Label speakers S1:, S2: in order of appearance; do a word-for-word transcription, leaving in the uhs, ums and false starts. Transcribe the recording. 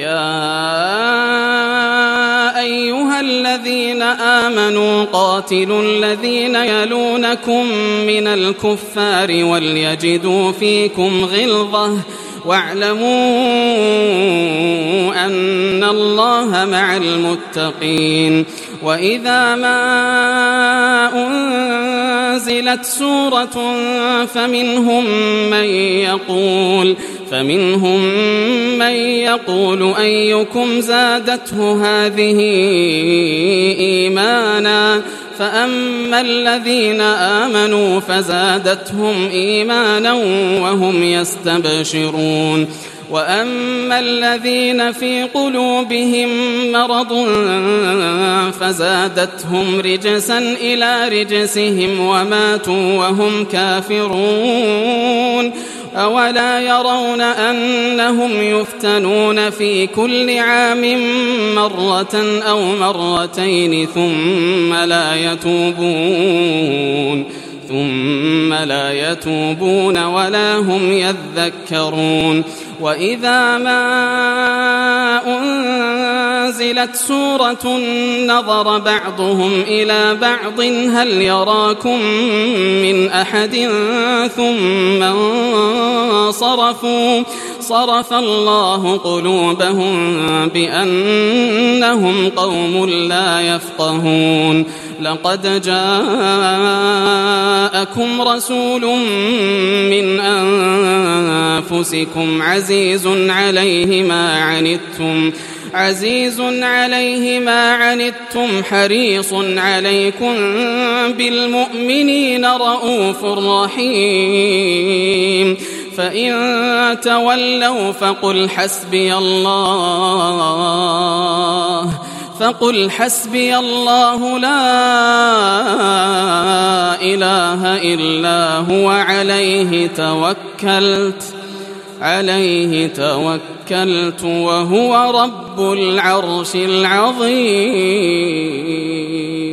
S1: يا أيها الذين آمنوا قاتلوا الذين يلونكم من الكفار وليجدوا فيكم غلظة واعلموا أن الله مع المتقين. وإذا ما أنزلت سورة فمنهم من يقول فمنهم من يقول أيكم زادته هذه إيمانا فأما الذين آمنوا فزادتهم إيمانا وهم يستبشرون وأما الذين في قلوبهم مرض فزادتهم رجسا إلى رجسهم وماتوا وهم كافرون. أولا يرون أنهم يفتنون في كل عام مرة أو مرتين ثم لا يتوبون ثم لا يتوبون ولا هم يذكرون. وإذا ما أنزلت سورة نظر بعضهم إلى بعض هل يراكم من أحد ثم انصرفوا صرف الله قلوبهم بأنهم قوم لا يفقهون. لقد جاءكم رسول من أنفسكم عزيز عليه ما عنتم عزيز عليه ما عنتم حريص عليكم بالمؤمنين رؤوف رحيم. فإن تولوا فقل حسبي الله فقل حسبي الله لا إله إلا هو عليه توكلت عليه توكلت وهو رب العرش العظيم.